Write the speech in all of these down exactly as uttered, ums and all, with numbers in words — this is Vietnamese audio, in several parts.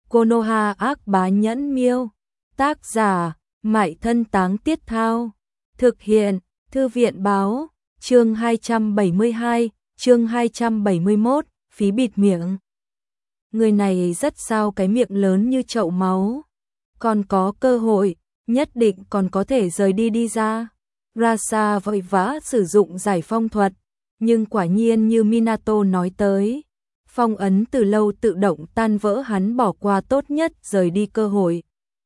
Konoha ác bá nhẫn miêu. Tác giả, Mại Thân Táng Tiết Thao. Thực hiện, Thư viện báo. Chương hai trăm bảy mươi hai, chương hai trăm bảy mươi mốt, phí bịt miệng. Người này rất sao cái miệng lớn như chậu máu. Còn có cơ hội, nhất định còn có thể rời đi đi ra. Rasa vội vã sử dụng giải phong thuật, nhưng quả nhiên như Minato nói tới, phong ấn từ lâu tự động tan vỡ, hắn bỏ qua tốt nhất rời đi cơ hội.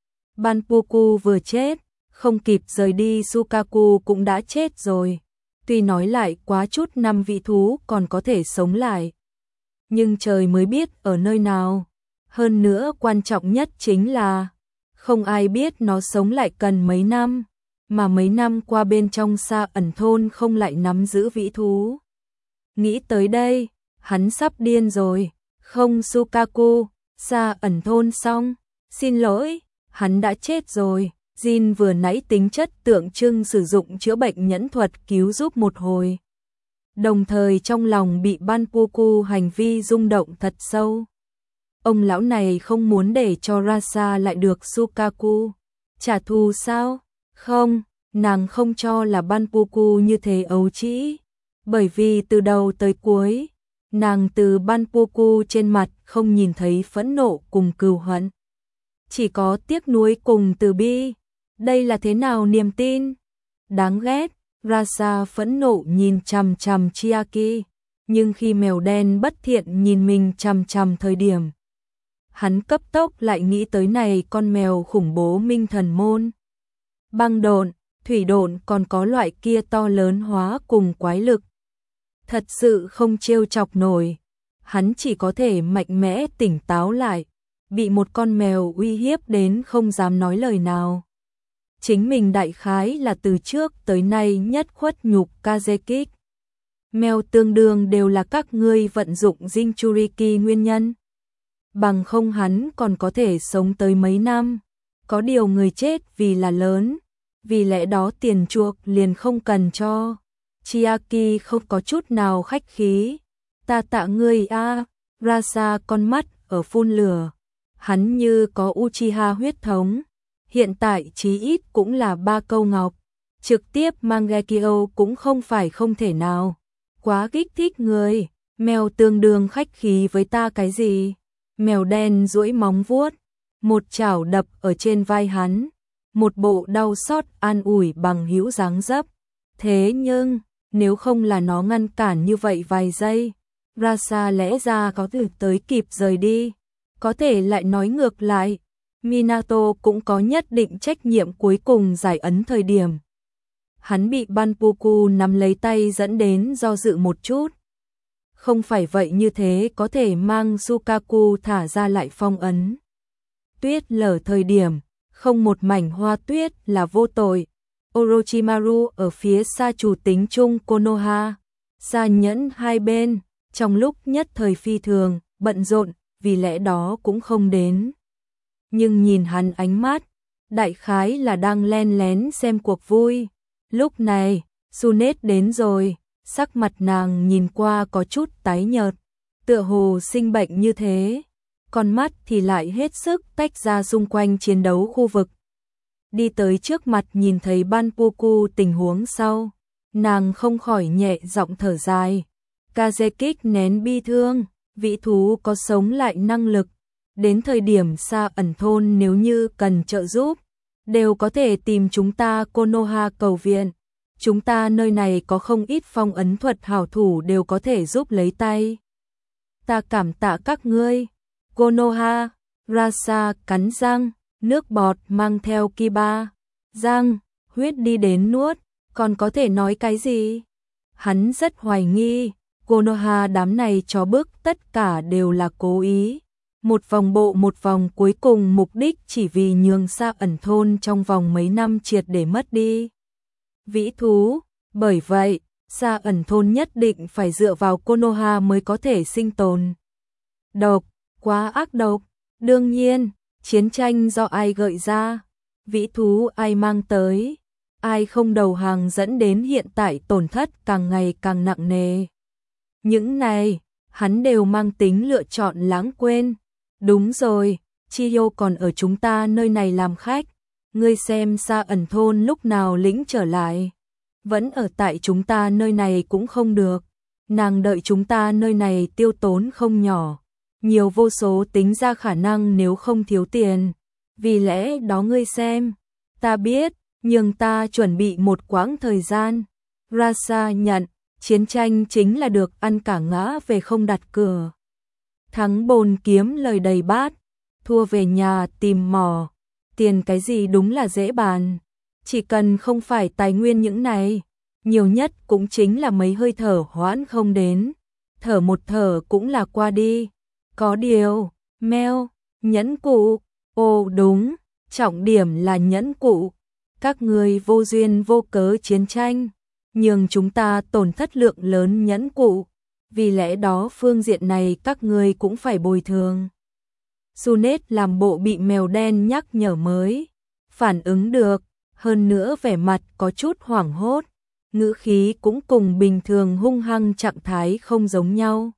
Banpuku vừa chết, không kịp rời đi Sukaku cũng đã chết rồi. Tuy nói lại quá chút năm vị thú còn có thể sống lại, nhưng trời mới biết ở nơi nào. Hơn nữa quan trọng nhất chính là không ai biết nó sống lại cần mấy năm, mà mấy năm qua bên trong Sa Ẩn thôn không lại nắm giữ vĩ thú. Nghĩ tới đây, hắn sắp điên rồi. Không Sukaku, Sa Ẩn thôn xong, xin lỗi, hắn đã chết rồi. Jin vừa nãy tính chất tượng trưng sử dụng chữa bệnh nhẫn thuật cứu giúp một hồi, đồng thời trong lòng bị Banpuku hành vi rung động thật sâu. Ông lão này không muốn để cho Rasa lại được Sukaku trả thù sao? Không, nàng không cho là Banpuku như thế ấu trĩ, bởi vì từ đầu tới cuối, nàng từ Banpuku trên mặt không nhìn thấy phẫn nộ cùng cừu hận, chỉ có tiếc nuối cùng từ bi. Đây là thế nào niềm tin? Đáng ghét. Rasa phẫn nộ nhìn chằm chằm Chiaki, nhưng khi mèo đen bất thiện nhìn mình chằm chằm thời điểm, hắn cấp tốc lại nghĩ tới này con mèo khủng bố Minh Thần Môn. Băng độn, thủy độn còn có loại kia to lớn hóa cùng quái lực, thật sự không trêu chọc nổi. Hắn chỉ có thể mạnh mẽ tỉnh táo lại, bị một con mèo uy hiếp đến không dám nói lời nào. Chính mình đại khái là từ trước tới nay nhất khuất nhục Kazekik. Mèo tương đương đều là các ngươi vận dụng Jinchuriki nguyên nhân. Bằng không hắn còn có thể sống tới mấy năm. Có điều người chết vì là lớn, vì lẽ đó tiền chuộc liền không cần cho. Chiaki không có chút nào khách khí. Ta tạ ngươi a. Rasa con mắt ở phun lửa. Hắn như có Uchiha huyết thống. Hiện tại chí ít cũng là ba câu ngọc, trực tiếp Mangekyo cũng không phải không thể nào. Quá kích thích người, mèo tương đương khách khí với ta cái gì? Mèo đen duỗi móng vuốt, một chảo đập ở trên vai hắn, một bộ đau xót an ủi bằng hữu dáng dấp. Thế nhưng, nếu không là nó ngăn cản như vậy vài giây, Rasa lẽ ra có thể tới kịp rời đi, có thể lại nói ngược lại. Minato cũng có nhất định trách nhiệm cuối cùng giải ấn thời điểm. Hắn bị Banpuku nắm lấy tay dẫn đến do dự một chút. Không phải vậy như thế có thể mang Sukaku thả ra lại phong ấn. Tuyết lở thời điểm, không một mảnh hoa tuyết là vô tội. Orochimaru ở phía xa chủ tính chung Konoha, xa nhẫn hai bên, trong lúc nhất thời phi thường, bận rộn, vì lẽ đó cũng không đến. Nhưng nhìn hắn ánh mắt, đại khái là đang len lén xem cuộc vui. Lúc này, Sunet đến rồi, sắc mặt nàng nhìn qua có chút tái nhợt, tựa hồ sinh bệnh như thế, con mắt thì lại hết sức tách ra xung quanh chiến đấu khu vực. Đi tới trước mặt nhìn thấy Banpuku tình huống sau, nàng không khỏi nhẹ giọng thở dài. Kazekik nén bi thương, vị thú có sống lại năng lực. Đến thời điểm Sa Ẩn thôn nếu như cần trợ giúp, đều có thể tìm chúng ta Konoha cầu viện. Chúng ta nơi này có không ít phong ấn thuật hảo thủ đều có thể giúp lấy tay. Ta cảm tạ các ngươi. Konoha, Rasa cắn răng, nước bọt mang theo Kiba. Răng, huyết đi đến nuốt, còn có thể nói cái gì? Hắn rất hoài nghi, Konoha đám này chó bức tất cả đều là cố ý. Một vòng bộ một vòng cuối cùng mục đích chỉ vì nhường Sa Ẩn thôn trong vòng mấy năm triệt để mất đi vĩ thú. Bởi vậy, Sa Ẩn thôn nhất định phải dựa vào Konoha mới có thể sinh tồn. Độc, quá ác độc. Đương nhiên, chiến tranh do ai gợi ra, vĩ thú ai mang tới, ai không đầu hàng dẫn đến hiện tại tổn thất càng ngày càng nặng nề. Những này, hắn đều mang tính lựa chọn lãng quên. Đúng rồi, Chiyo còn ở chúng ta nơi này làm khách, ngươi xem Sa Ẩn thôn lúc nào lĩnh trở lại, vẫn ở tại chúng ta nơi này cũng không được, nàng đợi chúng ta nơi này tiêu tốn không nhỏ, nhiều vô số tính ra khả năng nếu không thiếu tiền, vì lẽ đó ngươi xem, ta biết, nhưng ta chuẩn bị một quãng thời gian. Rasa nhận, chiến tranh chính là được ăn cả ngã về không đặt cửa. Thắng bồn kiếm lời đầy bát, thua về nhà tìm mò, tiền cái gì đúng là dễ bàn, chỉ cần không phải tài nguyên những này, nhiều nhất cũng chính là mấy hơi thở hoãn không đến, thở một thở cũng là qua đi. Có điều, meo, nhẫn cụ, ồ đúng, trọng điểm là nhẫn cụ, các người vô duyên vô cớ chiến tranh, nhưng chúng ta tổn thất lượng lớn nhẫn cụ, vì lẽ đó phương diện này các người cũng phải bồi thường. Sunet làm bộ bị mèo đen nhắc nhở mới, phản ứng được, hơn nữa vẻ mặt có chút hoảng hốt, ngữ khí cũng cùng bình thường hung hăng trạng thái không giống nhau.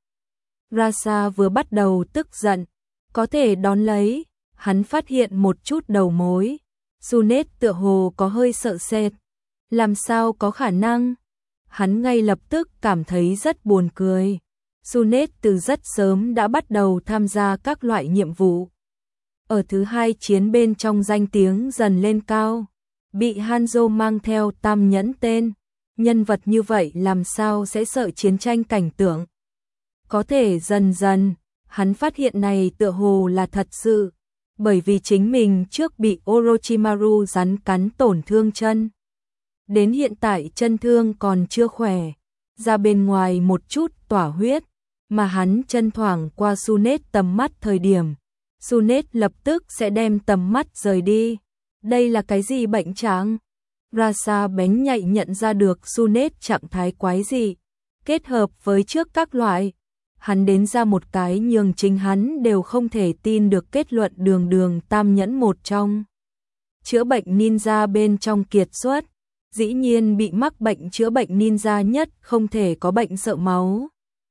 Rasa vừa bắt đầu tức giận, có thể đón lấy, hắn phát hiện một chút đầu mối. Sunet tựa hồ có hơi sợ sệt, làm sao có khả năng? Hắn ngay lập tức cảm thấy rất buồn cười. Sunet từ rất sớm đã bắt đầu tham gia các loại nhiệm vụ. Ở thứ hai chiến bên trong danh tiếng dần lên cao, bị Hanzo mang theo tam nhẫn tên, nhân vật như vậy làm sao sẽ sợ chiến tranh cảnh tượng. Có thể dần dần, hắn phát hiện này tựa hồ là thật sự, bởi vì chính mình trước bị Orochimaru rắn cắn tổn thương chân. Đến hiện tại chân thương còn chưa khỏe, ra bên ngoài một chút tỏa huyết, mà hắn chân thoảng qua Sunet tầm mắt thời điểm, Sunet lập tức sẽ đem tầm mắt rời đi. Đây là cái gì bệnh trạng? Rasa bén nhạy nhận ra được Sunet trạng thái quái dị, kết hợp với trước các loại. Hắn đến ra một cái nhường chính hắn đều không thể tin được kết luận đường đường tam nhẫn một trong. Chữa bệnh ninja bên trong kiệt xuất, dĩ nhiên bị mắc bệnh chữa bệnh ninja nhất không thể có bệnh sợ máu.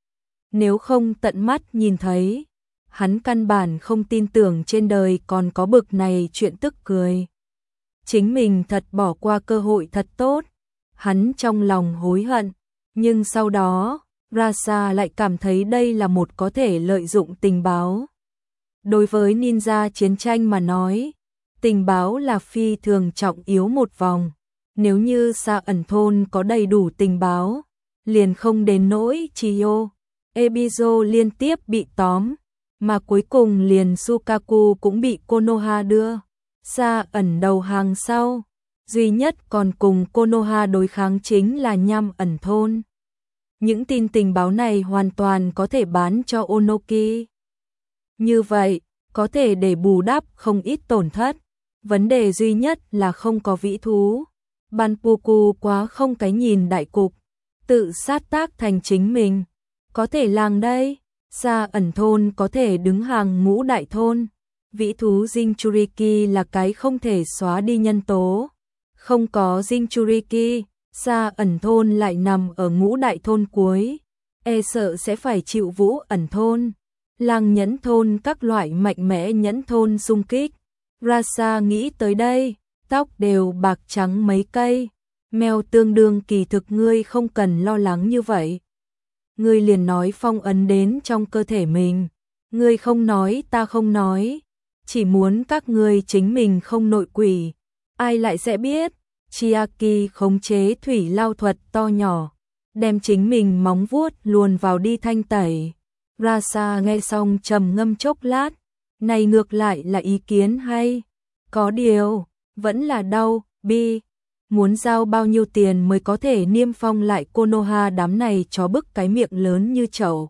Nếu không tận mắt nhìn thấy, hắn căn bản không tin tưởng trên đời còn có bực này chuyện tức cười. Chính mình thật bỏ qua cơ hội thật tốt, hắn trong lòng hối hận, nhưng sau đó, Rasa lại cảm thấy đây là một có thể lợi dụng tình báo. Đối với ninja chiến tranh mà nói, tình báo là phi thường trọng yếu một vòng. Nếu như Sa Ẩn thôn có đầy đủ tình báo, liền không đến nỗi Chiyo, Ebizo liên tiếp bị tóm, mà cuối cùng liền Sukaku cũng bị Konoha đưa. Sa Ẩn đầu hàng sau, duy nhất còn cùng Konoha đối kháng chính là Nham Ẩn thôn. Những tin tình báo này hoàn toàn có thể bán cho Onoki. Như vậy, có thể để bù đắp không ít tổn thất. Vấn đề duy nhất là không có vĩ thú. Banpuku quá không cái nhìn đại cục, tự sát tác thành chính mình. Có thể làng đây, Sa Ẩn thôn có thể đứng hàng ngũ đại thôn. Vĩ thú Jinchuriki là cái không thể xóa đi nhân tố. Không có Jinchuriki, Sa Ẩn thôn lại nằm ở ngũ đại thôn cuối, e sợ sẽ phải chịu Vũ Ẩn thôn, Làng Nhẫn thôn các loại mạnh mẽ nhẫn thôn xung kích. Rasa nghĩ tới đây, tóc đều bạc trắng mấy cây, mèo tương đương kỳ thực ngươi không cần lo lắng như vậy. Ngươi liền nói phong ấn đến trong cơ thể mình, ngươi không nói ta không nói, chỉ muốn các ngươi chính mình không nội quỷ, ai lại sẽ biết. Chiaki khống chế thủy lao thuật to nhỏ, đem chính mình móng vuốt luồn vào đi thanh tẩy. Rasa nghe xong trầm ngâm chốc lát, này ngược lại là ý kiến hay. Có điều, vẫn là đau, bi. Muốn giao bao nhiêu tiền mới có thể niêm phong lại Konoha đám này chó bức cái miệng lớn như chậu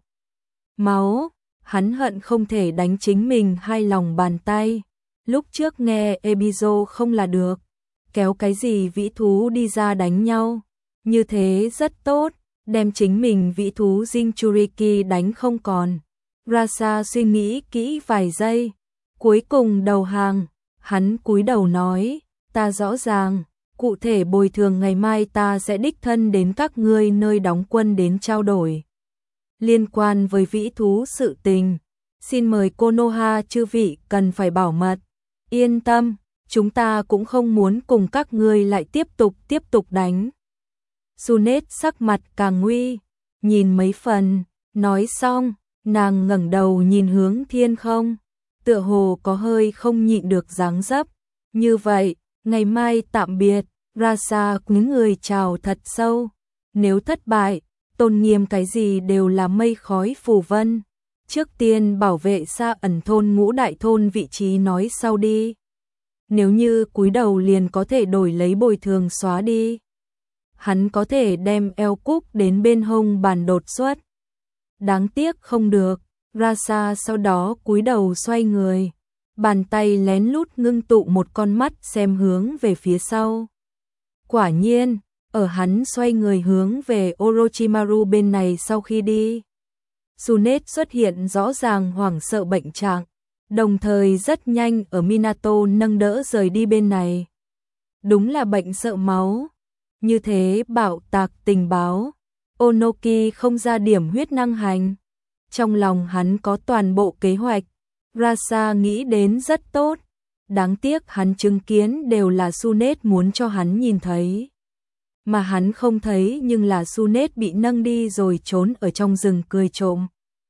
máu. Hắn hận không thể đánh chính mình hai lòng bàn tay. Lúc trước nghe Ebizo không là được, kéo cái gì vĩ thú đi ra đánh nhau, như thế rất tốt, đem chính mình vĩ thú Jinchuriki đánh không còn. Rasa suy nghĩ kỹ vài giây, cuối cùng đầu hàng, hắn cúi đầu nói, ta rõ ràng, cụ thể bồi thường ngày mai ta sẽ đích thân đến các ngươi nơi đóng quân đến trao đổi. Liên quan với vĩ thú sự tình, Xin mời Konoha chư vị cần phải bảo mật. Yên tâm, chúng ta cũng không muốn cùng các ngươi lại tiếp tục tiếp tục đánh. Tsunade sắc mặt càng nguy, nhìn mấy phần, nói xong, nàng ngẩng đầu nhìn hướng thiên không, tựa hồ có hơi không nhịn được dáng dấp. Như vậy, ngày mai tạm biệt, Rasa cúi người chào thật sâu. Nếu thất bại, tôn nghiêm cái gì đều là mây khói phù vân. Trước tiên bảo vệ Sa Ẩn thôn Ngũ Đại thôn vị trí nói sau đi. Nếu như cúi đầu liền có thể đổi lấy bồi thường xóa đi. Hắn có thể đem eo cúc đến bên hông bàn đột xuất. Đáng tiếc không được, Rasa sau đó cúi đầu xoay người. Bàn tay lén lút ngưng tụ một con mắt xem hướng về phía sau. Quả nhiên, ở hắn xoay người hướng về Orochimaru bên này sau khi đi. Tsunade xuất hiện rõ ràng hoảng sợ bệnh trạng, đồng thời rất nhanh ở Minato nâng đỡ rời đi bên này. Đúng là bệnh sợ máu. Như thế bạo tạc tình báo, Onoki không ra điểm huyết năng hành. Trong lòng hắn có toàn bộ kế hoạch, Rasa nghĩ đến rất tốt. Đáng tiếc hắn chứng kiến đều là Tsunade muốn cho hắn nhìn thấy. Mà hắn không thấy nhưng là Tsunade bị nâng đi rồi trốn ở trong rừng cười trộm.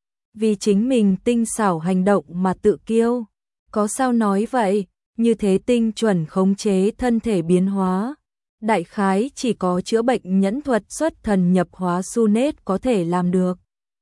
Vì chính mình tinh xảo hành động mà tự kiêu. Có sao nói vậy, như thế tinh chuẩn khống chế thân thể biến hóa. Đại khái chỉ có chữa bệnh nhẫn thuật xuất thần nhập hóa Tsunade có thể làm được.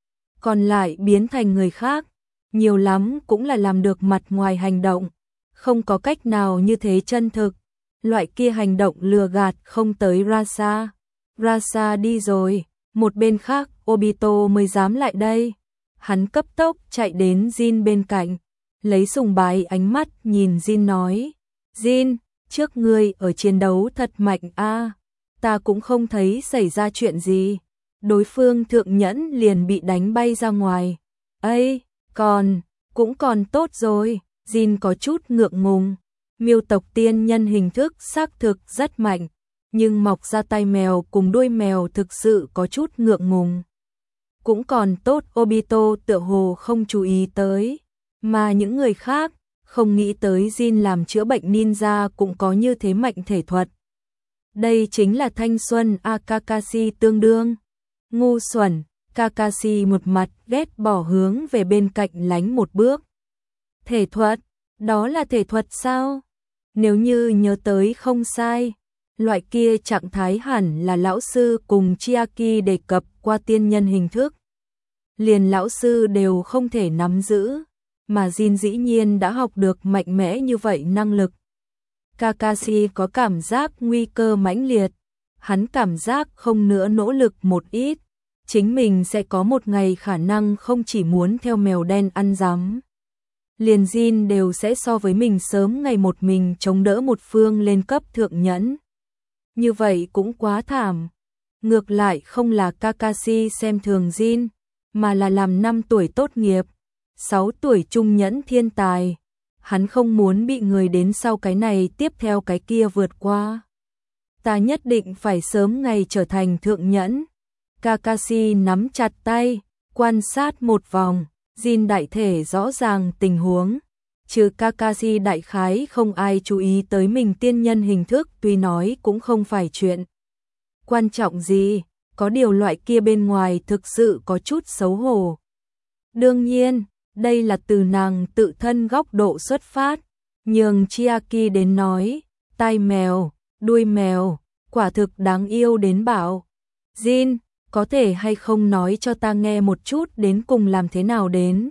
Còn lại biến thành người khác, nhiều lắm cũng là làm được mặt ngoài hành động. Không có cách nào như thế chân thực. Loại kia hành động lừa gạt không tới Rasa. Rasa đi rồi, một bên khác Obito mới dám lại đây. Hắn cấp tốc chạy đến Jin bên cạnh, lấy sùng bái ánh mắt nhìn Jin nói. Jin, trước ngươi ở chiến đấu thật mạnh a, ta cũng không thấy xảy ra chuyện gì. Đối phương thượng nhẫn liền bị đánh bay ra ngoài. Ây, còn, cũng còn tốt rồi. Jin có chút ngượng ngùng. Miêu tộc tiên nhân hình thức xác thực rất mạnh, nhưng mọc ra tai mèo cùng đuôi mèo thực sự có chút ngượng ngùng. Cũng còn tốt Obito tựa hồ không chú ý tới, mà những người khác không nghĩ tới Jin làm chữa bệnh ninja cũng có như thế mạnh thể thuật. Đây chính là thanh xuân a Kakashi tương đương. Ngu xuẩn, Kakashi một mặt ghét bỏ hướng về bên cạnh lánh một bước. Thể thuật, đó là thể thuật sao? Nếu như nhớ tới không sai, loại kia trạng thái hẳn là lão sư cùng Chiaki đề cập qua tiên nhân hình thức. Liền lão sư đều không thể nắm giữ, mà Jin dĩ nhiên đã học được mạnh mẽ như vậy năng lực. Kakashi có cảm giác nguy cơ mãnh liệt, hắn cảm giác không nữa nỗ lực một ít, chính mình sẽ có một ngày khả năng không chỉ muốn theo mèo đen ăn rắm. Liền Jin đều sẽ so với mình sớm ngày một mình chống đỡ một phương lên cấp thượng nhẫn. Như vậy cũng quá thảm. Ngược lại không là Kakashi xem thường Jin, mà là làm năm tuổi tốt nghiệp, sáu tuổi trung nhẫn thiên tài. Hắn không muốn bị người đến sau cái này tiếp theo cái kia vượt qua. Ta nhất định phải sớm ngày trở thành thượng nhẫn. Kakashi nắm chặt tay, quan sát một vòng. Jin đại thể rõ ràng tình huống, trừ Kakashi đại khái không ai chú ý tới mình tiên nhân hình thức, tuy nói cũng không phải chuyện quan trọng gì, có điều loại kia bên ngoài thực sự có chút xấu hổ. Đương nhiên, đây là từ nàng tự thân góc độ xuất phát, nhường Chiaki đến nói, tai mèo, đuôi mèo, quả thực đáng yêu đến bảo. Jin, có thể hay không nói cho ta nghe một chút đến cùng làm thế nào đến?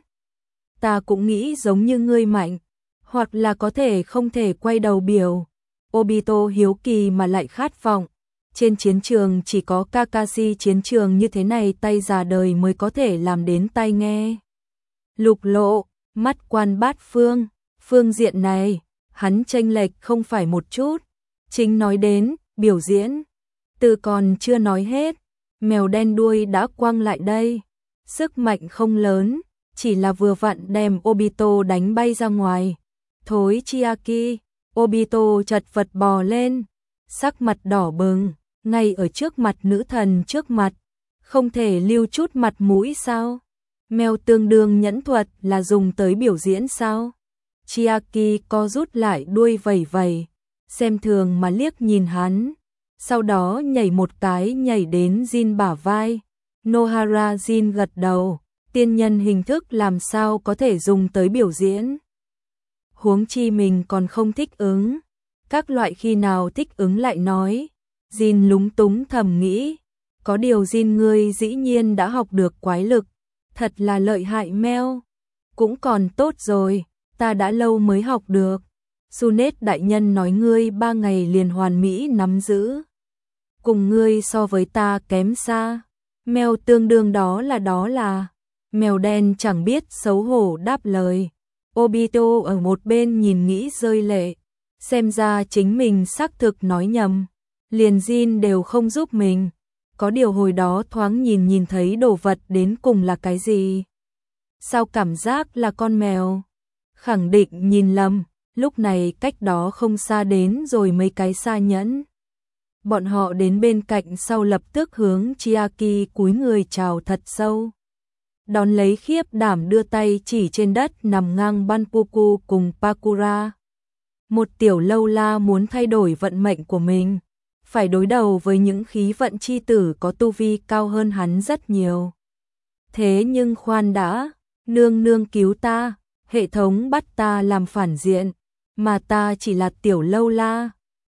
Ta cũng nghĩ giống như ngươi mạnh, hoặc là có thể không thể quay đầu biểu. Obito hiếu kỳ mà lại khát vọng. Trên chiến trường chỉ có Kakashi chiến trường như thế này tay già đời mới có thể làm đến tai nghe. Lục lộ, mắt quan bát phương, phương diện này, hắn chênh lệch không phải một chút. Chính nói đến, biểu diễn, từ còn chưa nói hết. Mèo đen đuôi đã quăng lại đây, sức mạnh không lớn, chỉ là vừa vặn đem Obito đánh bay ra ngoài. Thối Chiaki, Obito chật vật bò lên, sắc mặt đỏ bừng, ngay ở trước mặt nữ thần trước mặt, không thể lưu chút mặt mũi sao? Mèo tương đương nhẫn thuật là dùng tới biểu diễn sao? Chiaki co rút lại đuôi vẩy vẩy, xem thường mà liếc nhìn hắn, sau đó nhảy một cái nhảy đến Jin bả vai. Nohara Jin gật đầu, tiên nhân hình thức làm sao có thể dùng tới biểu diễn. Huống chi mình còn không thích ứng, các loại khi nào thích ứng lại nói. Jin lúng túng thầm nghĩ, có điều Jin ngươi dĩ nhiên đã học được quái lực, thật là lợi hại meo. Cũng còn tốt rồi, ta đã lâu mới học được. Sunet đại nhân nói ngươi ba ngày liền hoàn mỹ nắm giữ. Cùng ngươi so với ta kém xa. Mèo tương đương đó là đó là. Mèo đen chẳng biết xấu hổ đáp lời. Obito ở một bên nhìn nghĩ rơi lệ. Xem ra chính mình xác thực nói nhầm. Liền Jin đều không giúp mình. Có điều hồi đó thoáng nhìn nhìn thấy đồ vật đến cùng là cái gì? Sao cảm giác là con mèo? Khẳng định nhìn lầm, lúc này cách đó không xa đến rồi mấy cái xa nhẫn. Bọn họ đến bên cạnh sau lập tức hướng Chiaki cúi người chào thật sâu. Đón lấy khiếp đảm đưa tay chỉ trên đất nằm ngang Banpuku cùng Pakura. Một tiểu lâu la muốn thay đổi vận mệnh của mình, phải đối đầu với những khí vận chi tử có tu vi cao hơn hắn rất nhiều. Thế nhưng khoan đã, nương nương cứu ta, hệ thống bắt ta làm phản diện, mà ta chỉ là tiểu lâu la.